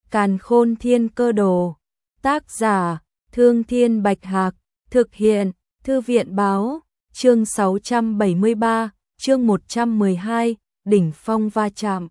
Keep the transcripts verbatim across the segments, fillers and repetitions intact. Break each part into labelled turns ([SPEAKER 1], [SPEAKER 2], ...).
[SPEAKER 1] Càn Khôn Thiên Cơ Đồ. Tác giả: Thương Thiên Bạch Hạc. Thực hiện: Thư viện báo. Chương sáu trăm bảy mươi ba, chương một trăm mười hai, đỉnh phong va chạm.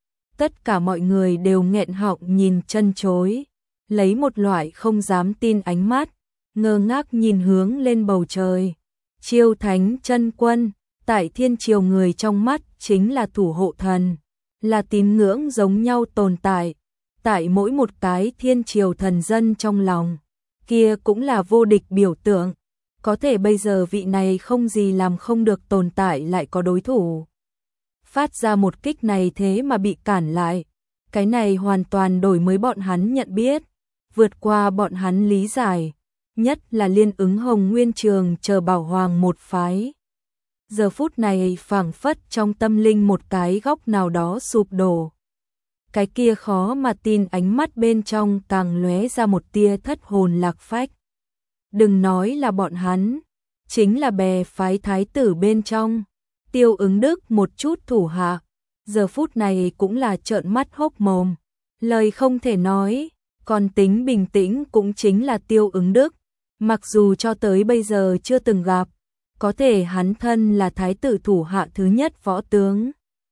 [SPEAKER 1] Tất cả mọi người đều nghẹn họng nhìn chân chối, lấy một loại không dám tin ánh mắt, ngơ ngác nhìn hướng lên bầu trời. Chiêu Thánh Chân Quân, tại thiên triều người trong mắt chính là thủ hộ thần, là tín ngưỡng giống nhau tồn tại, tại mỗi một cái thiên triều thần dân trong lòng, kia cũng là vô địch biểu tượng. Có thể bây giờ vị này không gì làm không được tồn tại lại có đối thủ. Phát ra một kích này thế mà bị cản lại. Cái này hoàn toàn đổi mới bọn hắn nhận biết, vượt qua bọn hắn lý giải, nhất là Liên Ứng Hồng Nguyên Trường chờ Bảo Hoàng một phái. Giờ phút này phảng phất trong tâm linh một cái góc nào đó sụp đổ. Cái kia khó mà tin ánh mắt bên trong càng lóe ra một tia thất hồn lạc phách. Đừng nói là bọn hắn, chính là bè phái thái tử bên trong, Tiêu Ứng Đức một chút thủ hạ, giờ phút này cũng là trợn mắt hốc mồm, lời không thể nói, còn tính bình tĩnh cũng chính là Tiêu Ứng Đức, mặc dù cho tới bây giờ chưa từng gặp, có thể hắn thân là thái tử thủ hạ thứ nhất võ tướng.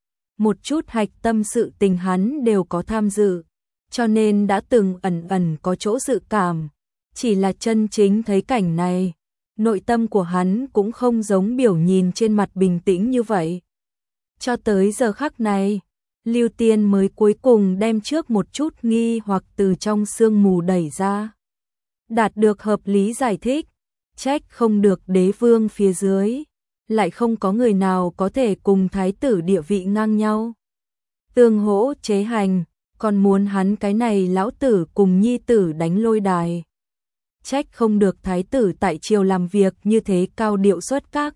[SPEAKER 1] Một chút hạch tâm sự tình hắn đều có tham dự, cho nên đã từng ẩn ẩn có chỗ dự cảm. Chỉ là chân chính thấy cảnh này, nội tâm của hắn cũng không giống biểu nhìn trên mặt bình tĩnh như vậy. Cho tới giờ khắc này, Lưu Tiên mới cuối cùng đem trước một chút nghi hoặc từ trong sương mù đẩy ra. Đạt được hợp lý giải thích, trách không được đế vương phía dưới, lại không có người nào có thể cùng thái tử địa vị ngang nhau. Tương hỗ chế hành, còn muốn hắn cái này lão tử cùng nhi tử đánh lôi đài. Trách không được thái tử tại triều làm việc như thế cao điệu xuất các.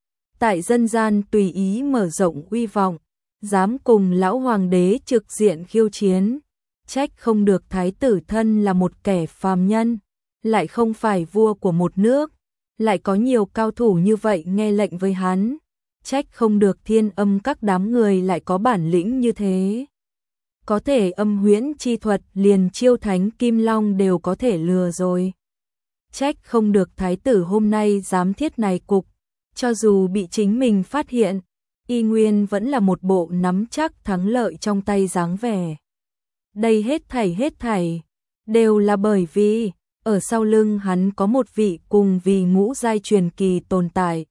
[SPEAKER 1] Tại dân gian tùy ý mở rộng uy vọng, dám cùng lão hoàng đế trực diện khiêu chiến. Trách không được thái tử thân là một kẻ phàm nhân, lại không phải vua của một nước, lại có nhiều cao thủ như vậy nghe lệnh với hắn. Trách không được Thiên Âm các đám người lại có bản lĩnh như thế. Có thể âm huyễn chi thuật liền Chiêu Thánh Kim Long đều có thể lừa rồi. Trách không được thái tử hôm nay dám thiết này cục, cho dù bị chính mình phát hiện, y nguyên vẫn là một bộ nắm chắc thắng lợi trong tay dáng vẻ. Đây hết thảy hết thảy, đều là bởi vì, ở sau lưng hắn có một vị cùng vì ngũ giai truyền kỳ tồn tại.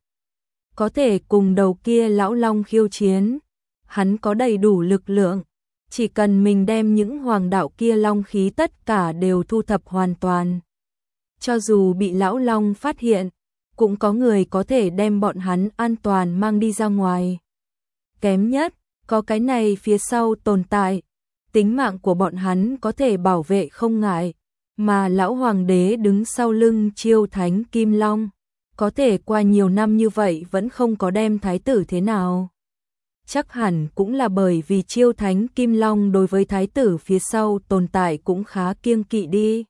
[SPEAKER 1] Có thể cùng đầu kia lão long khiêu chiến, hắn có đầy đủ lực lượng, chỉ cần mình đem những hoàng đạo kia long khí tất cả đều thu thập hoàn toàn. Cho dù bị lão long phát hiện, cũng có người có thể đem bọn hắn an toàn mang đi ra ngoài. Kém nhất, có cái này phía sau tồn tại, tính mạng của bọn hắn có thể bảo vệ không ngại, mà lão hoàng đế đứng sau lưng Chiêu Thánh Kim Long, có thể qua nhiều năm như vậy vẫn không có đem thái tử thế nào. Chắc hẳn cũng là bởi vì Chiêu Thánh Kim Long đối với thái tử phía sau tồn tại cũng khá kiêng kỵ đi.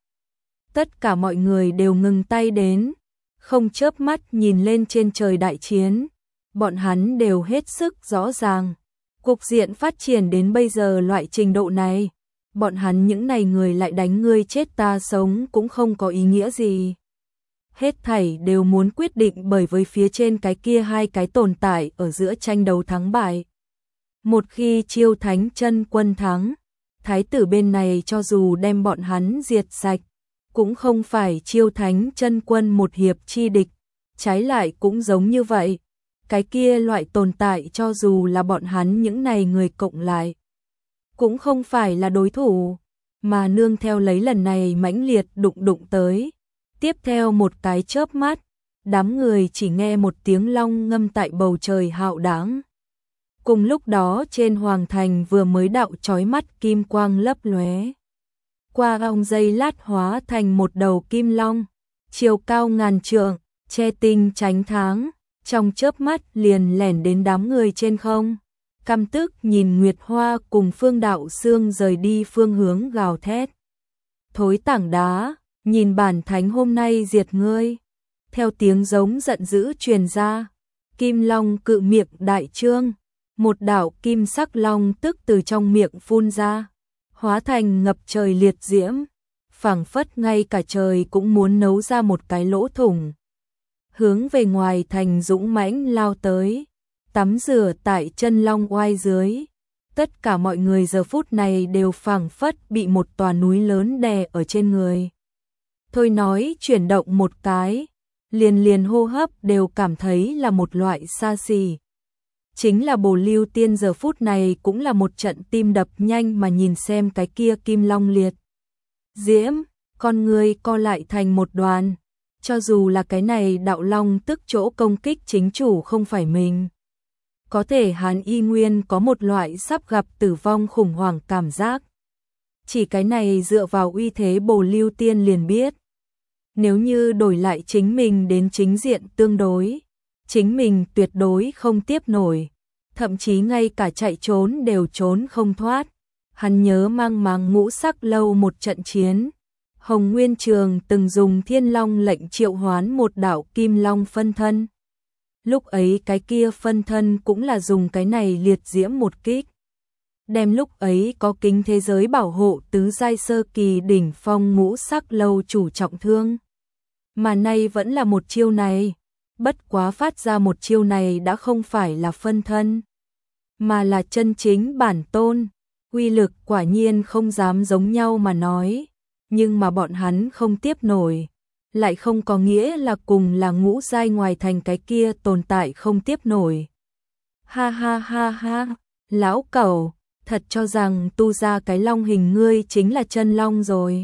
[SPEAKER 1] Tất cả mọi người đều ngừng tay đến, không chớp mắt nhìn lên trên trời đại chiến. Bọn hắn đều hết sức rõ ràng, cục diện phát triển đến bây giờ loại trình độ này, bọn hắn những này người lại đánh ngươi chết ta sống cũng không có ý nghĩa gì. Hết thảy đều muốn quyết định bởi với phía trên cái kia hai cái tồn tại ở giữa tranh đấu thắng bại. Một khi Chiêu Thánh Chân Quân thắng, thái tử bên này cho dù đem bọn hắn diệt sạch, cũng không phải Chiêu Thánh Chân Quân một hiệp chi địch, trái lại cũng giống như vậy. Cái kia loại tồn tại cho dù là bọn hắn những này người cộng lại, cũng không phải là đối thủ, mà nương theo lấy lần này mãnh liệt đụng đụng tới. Tiếp theo một cái chớp mắt, đám người chỉ nghe một tiếng long ngâm tại bầu trời hạo đãng. Cùng lúc đó trên hoàng thành vừa mới đạo chói mắt kim quang lấp lóe. Qua vòng giây lát hóa thành một đầu kim long, chiều cao ngàn trượng, che tinh tránh tháng, trong chớp mắt liền lẻn đến đám người trên không. Căm tức nhìn Nguyệt Hoa cùng Phương Đạo Sương rời đi phương hướng gào thét. Thối tảng đá, nhìn bản thánh hôm nay diệt ngươi. Theo tiếng giống giận dữ truyền ra, kim long cự miệng đại trương, một đạo kim sắc long tức từ trong miệng phun ra. hóa thành ngập trời liệt diễm, phảng phất ngay cả trời cũng muốn nấu ra một cái lỗ thủng. Hướng về ngoài thành dũng mãnh lao tới, tắm rửa tại chân long oai dưới. Tất cả mọi người giờ phút này đều phảng phất bị một tòa núi lớn đè ở trên người. Thôi nói chuyển động một cái, liền liền hô hấp đều cảm thấy là một loại xa xỉ. Chính là Bồ Lưu Tiên giờ phút này cũng là một trận tim đập nhanh mà nhìn xem cái kia kim long liệt diễm, con người co lại thành một đoàn. Cho dù là cái này đạo long tức chỗ công kích chính chủ không phải mình, có thể hắn y nguyên có một loại sắp gặp tử vong khủng hoảng cảm giác. Chỉ cái này dựa vào uy thế Bồ Lưu Tiên liền biết. Nếu như đổi lại chính mình đến chính diện tương đối, chính mình tuyệt đối không tiếp nổi, thậm chí ngay cả chạy trốn đều trốn không thoát. Hắn nhớ mang máng ngũ sắc lâu một trận chiến, Hồng Nguyên Trường từng dùng Thiên Long lệnh triệu hoán một đạo kim long phân thân. Lúc ấy cái kia phân thân cũng là dùng cái này liệt diễm một kích. Đem lúc ấy có kính thế giới bảo hộ tứ giai sơ kỳ đỉnh phong ngũ sắc lâu chủ trọng thương. Mà nay vẫn là một chiêu này, bất quá phát ra một chiêu này đã không phải là phân thân, mà là chân chính bản tôn. Uy lực quả nhiên không dám giống nhau mà nói, nhưng mà bọn hắn không tiếp nổi, lại không có nghĩa là cùng là ngũ giai ngoài thành cái kia tồn tại không tiếp nổi. Ha ha ha ha, lão cẩu, thật cho rằng tu ra cái long hình ngươi chính là chân long rồi.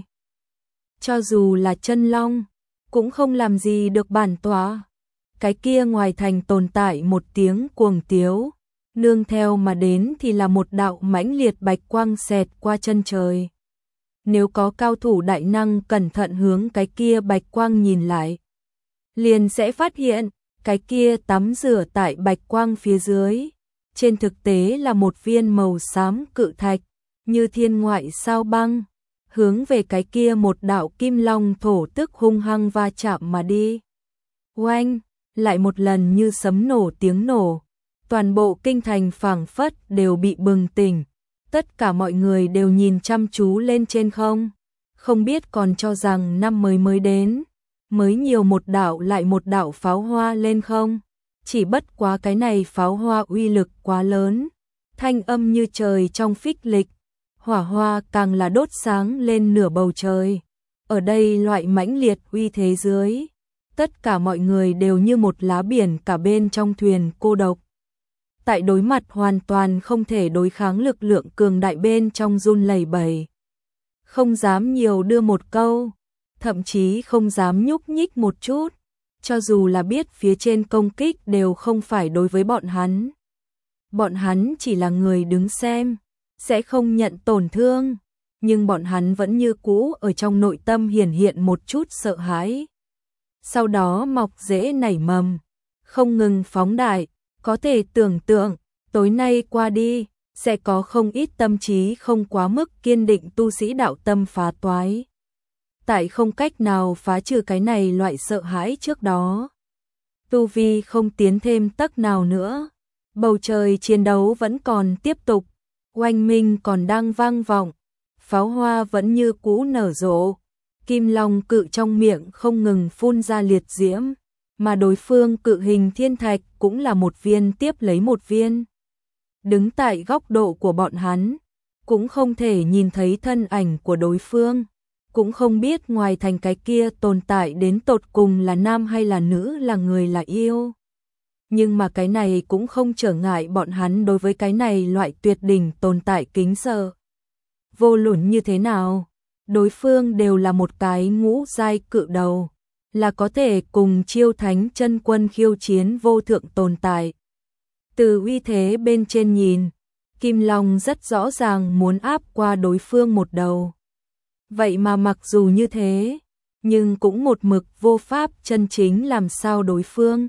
[SPEAKER 1] Cho dù là chân long, cũng không làm gì được bản tọa. Cái kia ngoài thành tồn tại một tiếng cuồng tiếu, nương theo mà đến thì là một đạo mãnh liệt bạch quang xẹt qua chân trời. Nếu có cao thủ đại năng cẩn thận hướng cái kia bạch quang nhìn lại, liền sẽ phát hiện, cái kia tắm rửa tại bạch quang phía dưới, trên thực tế là một viên màu xám cự thạch, như thiên ngoại sao băng, hướng về cái kia một đạo kim long thổ tức hung hăng va chạm mà đi. Oanh, lại một lần như sấm nổ tiếng nổ, toàn bộ kinh thành phảng phất đều bị bừng tỉnh. Tất cả mọi người đều nhìn chăm chú lên trên không, không biết còn cho rằng năm mới mới đến, mới nhiều một đạo lại một đạo pháo hoa lên không. Chỉ bất quá cái này pháo hoa uy lực quá lớn, thanh âm như trời trong phích lịch, hỏa hoa càng là đốt sáng lên nửa bầu trời. Ở đây loại mãnh liệt uy thế dưới, tất cả mọi người đều như một lá biển cả bên trong thuyền cô độc. Tại đối mặt hoàn toàn không thể đối kháng lực lượng cường đại bên trong run lẩy bẩy. Không dám nhiều đưa một câu, thậm chí không dám nhúc nhích một chút, cho dù là biết phía trên công kích đều không phải đối với bọn hắn. Bọn hắn chỉ là người đứng xem, sẽ không nhận tổn thương, nhưng bọn hắn vẫn như cũ ở trong nội tâm hiển hiện một chút sợ hãi. Sau đó mọc rễ nảy mầm, không ngừng phóng đại. Có thể tưởng tượng, tối nay qua đi, sẽ có không ít tâm trí không quá mức kiên định tu sĩ đạo tâm phá toái. Tại không cách nào phá trừ cái này loại sợ hãi trước đó. Tu vi không tiến thêm tấc nào nữa. Bầu trời chiến đấu vẫn còn tiếp tục, oanh minh còn đang vang vọng, pháo hoa vẫn như cũ nở rộ, kim long cự trong miệng không ngừng phun ra liệt diễm. Mà đối phương cự hình thiên thạch cũng là một viên tiếp lấy một viên. Đứng tại góc độ của bọn hắn, cũng không thể nhìn thấy thân ảnh của đối phương, cũng không biết ngoài thành cái kia tồn tại đến tột cùng là nam hay là nữ, là người là yêu. Nhưng mà cái này cũng không trở ngại bọn hắn đối với cái này loại tuyệt đỉnh tồn tại kính sợ. Vô luận như thế nào, đối phương đều là một cái ngũ giai cự đầu, là có thể cùng chiêu thánh chân quân khiêu chiến vô thượng tồn tại. Từ uy thế bên trên nhìn, Kim Long rất rõ ràng muốn áp qua đối phương một đầu. Vậy mà mặc dù như thế, nhưng cũng một mực vô pháp chân chính làm sao đối phương.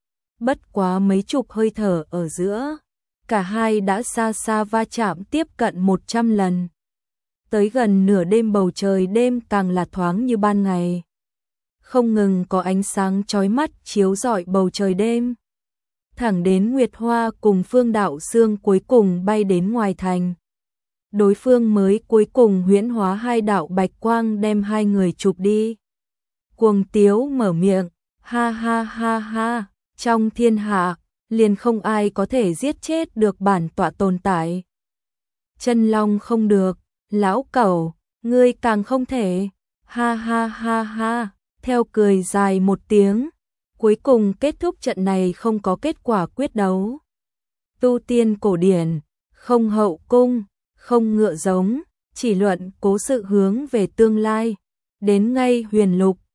[SPEAKER 1] Bất quá mấy chục hơi thở ở giữa, cả hai đã xa xa va chạm tiếp cận một trăm lần. Tới gần nửa đêm bầu trời đêm càng là thoáng như ban ngày. Không ngừng có ánh sáng chói mắt chiếu rọi bầu trời đêm. Thẳng đến Nguyệt Hoa cùng Phương Đạo Sương cuối cùng bay đến ngoài thành. đối phương mới cuối cùng huyễn hóa hai đạo bạch quang đem hai người chụp đi. Cuồng Tiếu mở miệng, ha ha ha ha, trong thiên hạ, liền không ai có thể giết chết được bản tọa tồn tại. Chân Long không được, lão cẩu, ngươi càng không thể, ha ha ha ha, theo cười dài một tiếng, cuối cùng kết thúc trận này không có kết quả quyết đấu. Tu tiên cổ điển, không hậu cung, không ngựa giống, chỉ luận cố sự hướng về tương lai, đến ngay huyền lục,